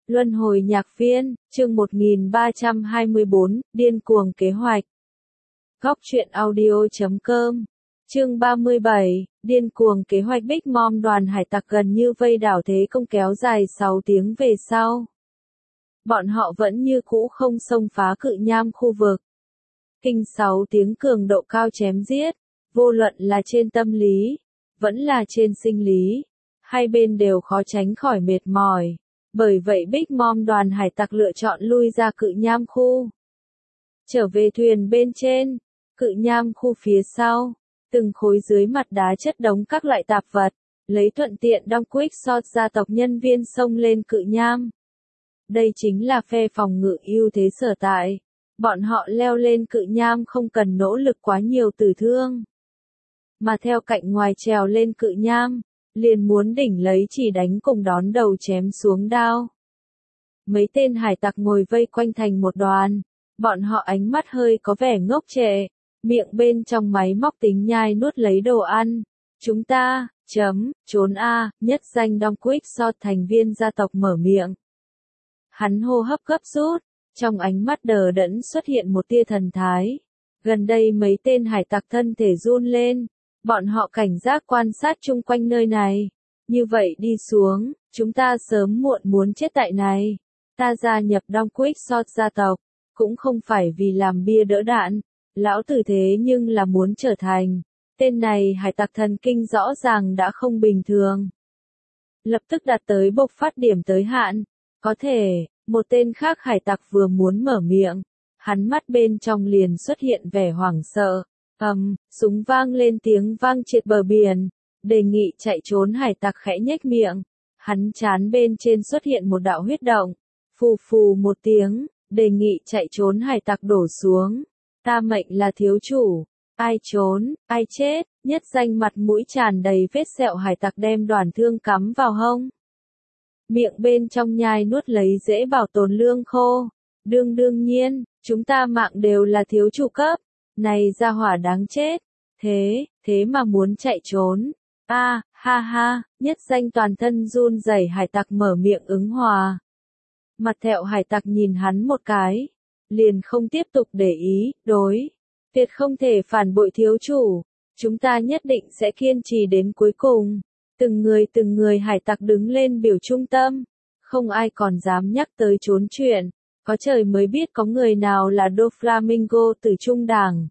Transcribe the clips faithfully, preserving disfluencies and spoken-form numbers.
Luân hồi nhạc viên, chương một nghìn ba trăm hai mươi bốn, điên cuồng kế hoạch. Góc truyện audio chấm com, chương ba mươi bảy, điên cuồng kế hoạch. Big Mom đoàn hải tặc gần như vây đảo thế công kéo dài sáu tiếng về sau. Bọn họ vẫn như cũ không xông phá cự nham khu vực. Kinh sáu tiếng cường độ cao chém giết, vô luận là trên tâm lý, vẫn là trên sinh lý, hai bên đều khó tránh khỏi mệt mỏi. Bởi vậy Big Mom đoàn hải tặc lựa chọn lui ra cự nham khu. Trở về thuyền bên trên, cự nham khu phía sau, từng khối dưới mặt đá chất đống các loại tạp vật, lấy thuận tiện đong Quick Shot gia tộc nhân viên xông lên cự nham. Đây chính là phe phòng ngự ưu thế sở tại. Bọn họ leo lên cự nham không cần nỗ lực quá nhiều tử thương. Mà theo cạnh ngoài trèo lên cự nham, liền muốn đỉnh lấy chỉ đánh cùng đón đầu chém xuống đao. Mấy tên hải tặc ngồi vây quanh thành một đoàn, bọn họ ánh mắt hơi có vẻ ngốc trệ, miệng bên trong máy móc tính nhai nuốt lấy đồ ăn. Chúng ta, chấm, trốn a, nhất danh Dong Quick Shot thành viên gia tộc mở miệng. Hắn hô hấp gấp rút, trong ánh mắt đờ đẫn xuất hiện một tia thần thái. Gần đây mấy tên hải tặc thân thể run lên. Bọn họ cảnh giác quan sát chung quanh nơi này. Như vậy đi xuống, chúng ta sớm muộn muốn chết tại này. Ta gia nhập Dong Quick Shot gia tộc, cũng không phải vì làm bia đỡ đạn. Lão tử thế nhưng là muốn trở thành. Tên này hải tặc thần kinh rõ ràng đã không bình thường. Lập tức đạt tới bộc phát điểm tới hạn. Có thể, một tên khác hải tặc vừa muốn mở miệng. Hắn mắt bên trong liền xuất hiện vẻ hoảng sợ. Ầm, um, súng vang lên tiếng vang triệt bờ biển, đề nghị chạy trốn hải tặc khẽ nhếch miệng, hắn trán bên trên xuất hiện một đạo huyết động, phù phù một tiếng, đề nghị chạy trốn hải tặc đổ xuống, ta mệnh là thiếu chủ, ai trốn, ai chết, nhất danh mặt mũi tràn đầy vết sẹo hải tặc đem đoàn thương cắm vào hông. Miệng bên trong nhai nuốt lấy dễ bảo tồn lương khô, đương đương nhiên, chúng ta mạng đều là thiếu chủ cấp. Này ra hỏa đáng chết, thế, thế mà muốn chạy trốn, a à, ha ha, nhất danh toàn thân run rẩy hải tặc mở miệng ứng hòa. Mặt thẹo hải tặc nhìn hắn một cái, liền không tiếp tục để ý, đối, tuyệt không thể phản bội thiếu chủ, chúng ta nhất định sẽ kiên trì đến cuối cùng. Từng người từng người hải tặc đứng lên biểu trung tâm, không ai còn dám nhắc tới trốn chuyện. Có trời mới biết có người nào là Doflamingo từ trung đảng.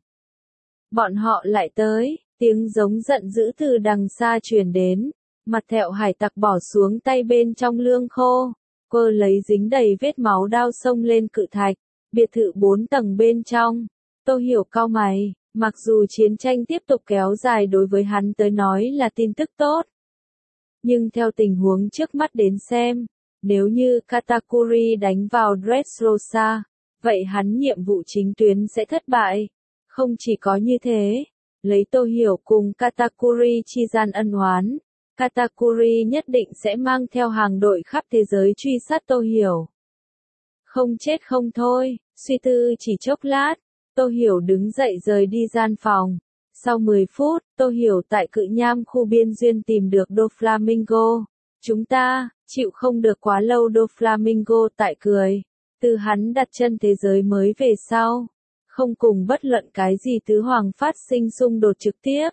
Bọn họ lại tới, tiếng giống giận dữ từ đằng xa truyền đến, mặt thẹo hải tặc bỏ xuống tay bên trong lương khô, cơ lấy dính đầy vết máu đao xông lên cự thạch, biệt thự bốn tầng bên trong. Tô Hiểu cau mày, mặc dù chiến tranh tiếp tục kéo dài đối với hắn tới nói là tin tức tốt. Nhưng theo tình huống trước mắt đến xem, nếu như Katakuri đánh vào Dressrosa, vậy hắn nhiệm vụ chính tuyến sẽ thất bại. Không chỉ có như thế, lấy Tô Hiểu cùng Katakuri chi gian ân oán, Katakuri nhất định sẽ mang theo hàng đội khắp thế giới truy sát Tô Hiểu. Không chết không thôi, suy tư chỉ chốc lát, Tô Hiểu đứng dậy rời đi gian phòng. Sau mười phút, Tô Hiểu tại cự nham khu biên duyên tìm được Doflamingo. Chúng ta, chịu không được quá lâu. Doflamingo tại cười. Từ hắn đặt chân thế giới mới về sau, không cùng bất luận cái gì tứ hoàng phát sinh xung đột trực tiếp.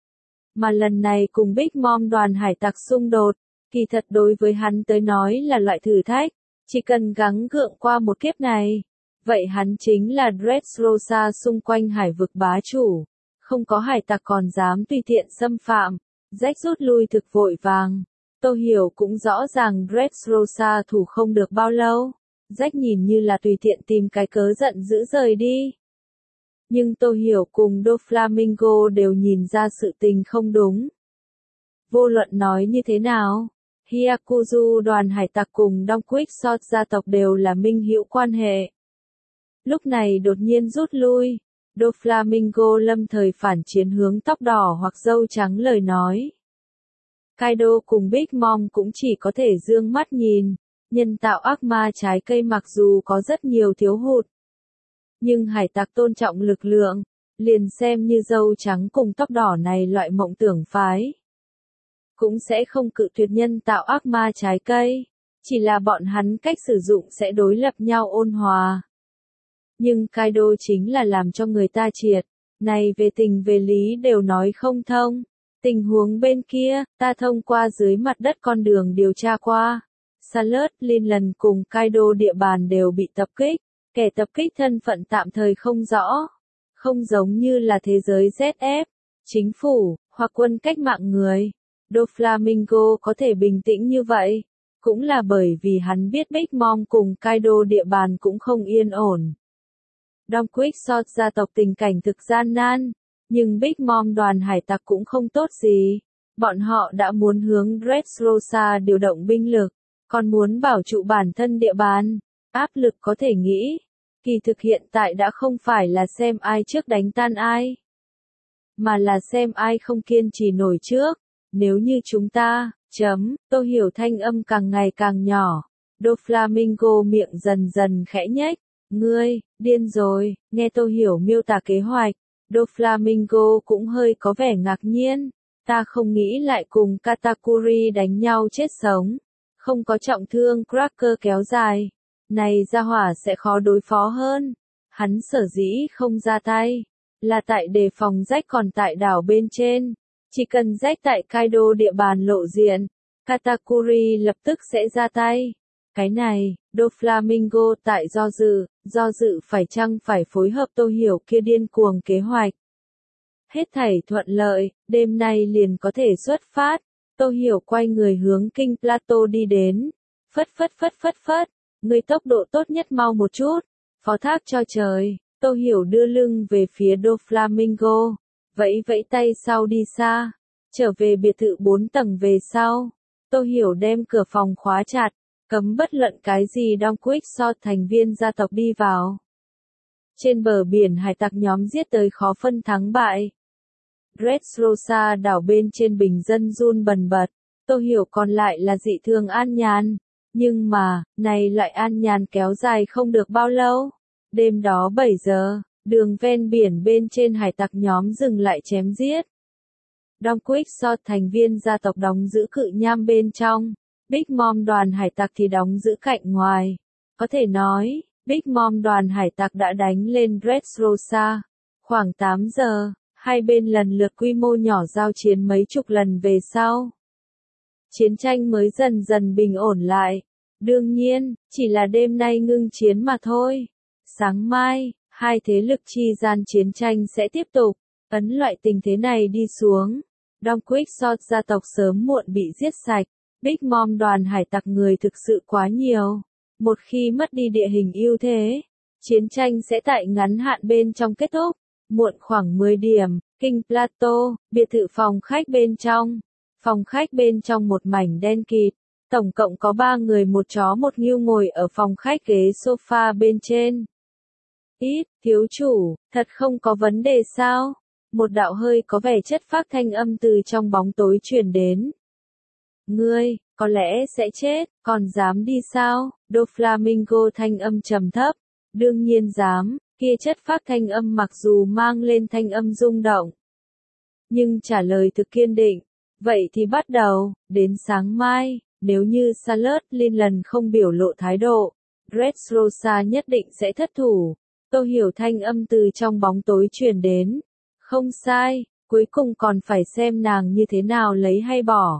Mà lần này cùng Big Mom đoàn hải tặc xung đột, kỳ thật đối với hắn tới nói là loại thử thách. Chỉ cần gắng gượng qua một kiếp này, vậy hắn chính là Dressrosa xung quanh hải vực bá chủ. Không có hải tặc còn dám tùy tiện xâm phạm, Jack rút lui thực vội vàng. Tô Hiểu cũng rõ ràng Dressrosa thủ không được bao lâu. Jack nhìn như là tùy tiện tìm cái cớ giận dữ rời đi. Nhưng Tô Hiểu cùng Doflamingo đều nhìn ra sự tình không đúng. Vô luận nói như thế nào, Hyakuzu đoàn hải tặc cùng Dong Quick Shot gia tộc đều là minh hữu quan hệ. Lúc này đột nhiên rút lui. Doflamingo lâm thời phản chiến hướng tóc đỏ hoặc râu trắng lời nói. Kaido cùng Big Mom cũng chỉ có thể dương mắt nhìn, nhân tạo ác ma trái cây mặc dù có rất nhiều thiếu hụt. Nhưng hải tặc tôn trọng lực lượng, liền xem như râu trắng cùng tóc đỏ này loại mộng tưởng phái. Cũng sẽ không cự tuyệt nhân tạo ác ma trái cây. Chỉ là bọn hắn cách sử dụng sẽ đối lập nhau ôn hòa. Nhưng Kaido chính là làm cho người ta triệt. Này về tình về lý đều nói không thông. Tình huống bên kia, ta thông qua dưới mặt đất con đường điều tra qua. Salad, Linlan cùng Kaido địa bàn đều bị tập kích. Kẻ tập kích thân phận tạm thời không rõ. Không giống như là thế giới Z F, chính phủ, hoặc quân cách mạng người. Doflamingo có thể bình tĩnh như vậy. Cũng là bởi vì hắn biết Big Mom cùng Kaido địa bàn cũng không yên ổn. Don Quixote gia tộc tình cảnh thực gian nan, nhưng Big Mom đoàn hải tặc cũng không tốt gì. Bọn họ đã muốn hướng Dressrosa điều động binh lực, còn muốn bảo trụ bản thân địa bàn. Áp lực có thể nghĩ, kỳ thực hiện tại đã không phải là xem ai trước đánh tan ai, mà là xem ai không kiên trì nổi trước. Nếu như chúng ta, chấm, Tô Hiểu thanh âm càng ngày càng nhỏ. Doflamingo miệng dần dần khẽ nhếch. Ngươi, điên rồi, nghe Tô Hiểu miêu tả kế hoạch. Doflamingo cũng hơi có vẻ ngạc nhiên. Ta không nghĩ lại cùng Katakuri đánh nhau chết sống. Không có trọng thương Cracker kéo dài. Này ra hỏa sẽ khó đối phó hơn. Hắn sở dĩ không ra tay. Là tại đề phòng rách còn tại đảo bên trên. Chỉ cần rách tại Kaido địa bàn lộ diện. Katakuri lập tức sẽ ra tay. Cái này, Doflamingo tại do dự, do dự phải chăng phải phối hợp Tô Hiểu kia điên cuồng kế hoạch. Hết thảy thuận lợi, đêm nay liền có thể xuất phát. Tô Hiểu quay người hướng King Plateau đi đến. Phất phất phất phất phất, người tốc độ tốt nhất mau một chút. Phó thác cho trời, Tô Hiểu đưa lưng về phía Doflamingo. Vẫy vẫy tay sau đi xa. Trở về biệt thự bốn tầng về sau. Tô Hiểu đem cửa phòng khóa chặt. Cấm bất luận cái gì Don Quixote thành viên gia tộc đi vào. Trên bờ biển hải tặc nhóm giết tới khó phân thắng bại. Dressrosa đảo bên trên bình dân run bần bật. Tô Hiểu còn lại là dị thường an nhàn. Nhưng mà, này loại an nhàn kéo dài không được bao lâu. Đêm đó bảy giờ, đường ven biển bên trên hải tặc nhóm dừng lại chém giết. Don Quixote thành viên gia tộc đóng giữ cự nham bên trong. Big Mom đoàn hải tặc thì đóng giữ cạnh ngoài. Có thể nói, Big Mom đoàn hải tặc đã đánh lên Dressrosa. Khoảng tám giờ, hai bên lần lượt quy mô nhỏ giao chiến mấy chục lần về sau. Chiến tranh mới dần dần bình ổn lại. Đương nhiên, chỉ là đêm nay ngưng chiến mà thôi. Sáng mai, hai thế lực chi gian chiến tranh sẽ tiếp tục. Ấn loại tình thế này đi xuống. Don Quixote gia tộc sớm muộn bị giết sạch. Big Mom đoàn hải tặc người thực sự quá nhiều. Một khi mất đi địa hình ưu thế, chiến tranh sẽ tại ngắn hạn bên trong kết thúc. Muộn khoảng mười điểm, King Plateau, biệt thự phòng khách bên trong. Phòng khách bên trong một mảnh đen kịt. Tổng cộng có ba người một chó một ngưu ngồi ở phòng khách ghế sofa bên trên. Ít, thiếu chủ, thật không có vấn đề sao? Một đạo hơi có vẻ chất phác thanh âm từ trong bóng tối truyền đến. Ngươi, có lẽ sẽ chết, còn dám đi sao? Doflamingo thanh âm trầm thấp. Đương nhiên dám, kia chất phác thanh âm mặc dù mang lên thanh âm rung động. Nhưng trả lời thực kiên định. Vậy thì bắt đầu, đến sáng mai, nếu như Salad Linlan không biểu lộ thái độ, Dressrosa nhất định sẽ thất thủ. Tô Hiểu thanh âm từ trong bóng tối truyền đến. Không sai, cuối cùng còn phải xem nàng như thế nào lấy hay bỏ.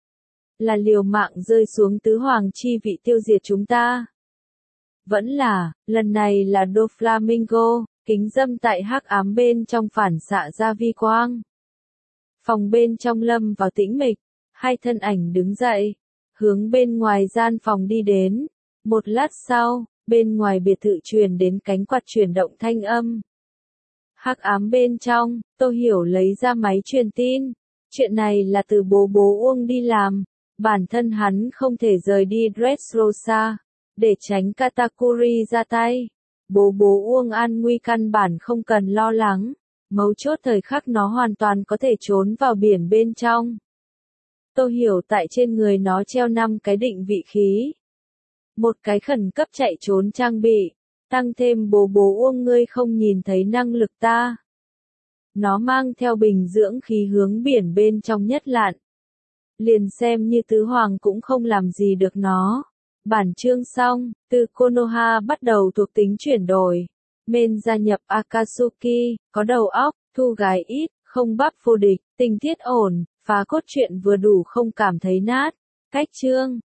Là liều mạng rơi xuống tứ hoàng chi vị tiêu diệt chúng ta. Vẫn là, lần này là Doflamingo, kính dâm tại hắc ám bên trong phản xạ ra vi quang. Phòng bên trong lâm vào tĩnh mịch, hai thân ảnh đứng dậy, hướng bên ngoài gian phòng đi đến. Một lát sau, bên ngoài biệt thự truyền đến cánh quạt chuyển động thanh âm. Hắc ám bên trong, Tô Hiểu lấy ra máy truyền tin. Chuyện này là từ bố bố Uông đi làm. Bản thân hắn không thể rời đi Dressrosa, để tránh Katakuri ra tay. Bố bố Uông an nguy căn bản không cần lo lắng. Mấu chốt thời khắc nó hoàn toàn có thể trốn vào biển bên trong. Tô Hiểu tại trên người nó treo năm cái định vị khí. Một cái khẩn cấp chạy trốn trang bị. Tăng thêm bố bố Uông ngươi không nhìn thấy năng lực ta. Nó mang theo bình dưỡng khí hướng biển bên trong nhất lạn. Liền xem như tứ hoàng cũng không làm gì được nó. Bản chương xong, từ Konoha bắt đầu thuộc tính chuyển đổi. Men gia nhập Akatsuki, có đầu óc, thu gái ít, không bắp vô địch, tình tiết ổn, phá cốt truyện vừa đủ không cảm thấy nát. Cách chương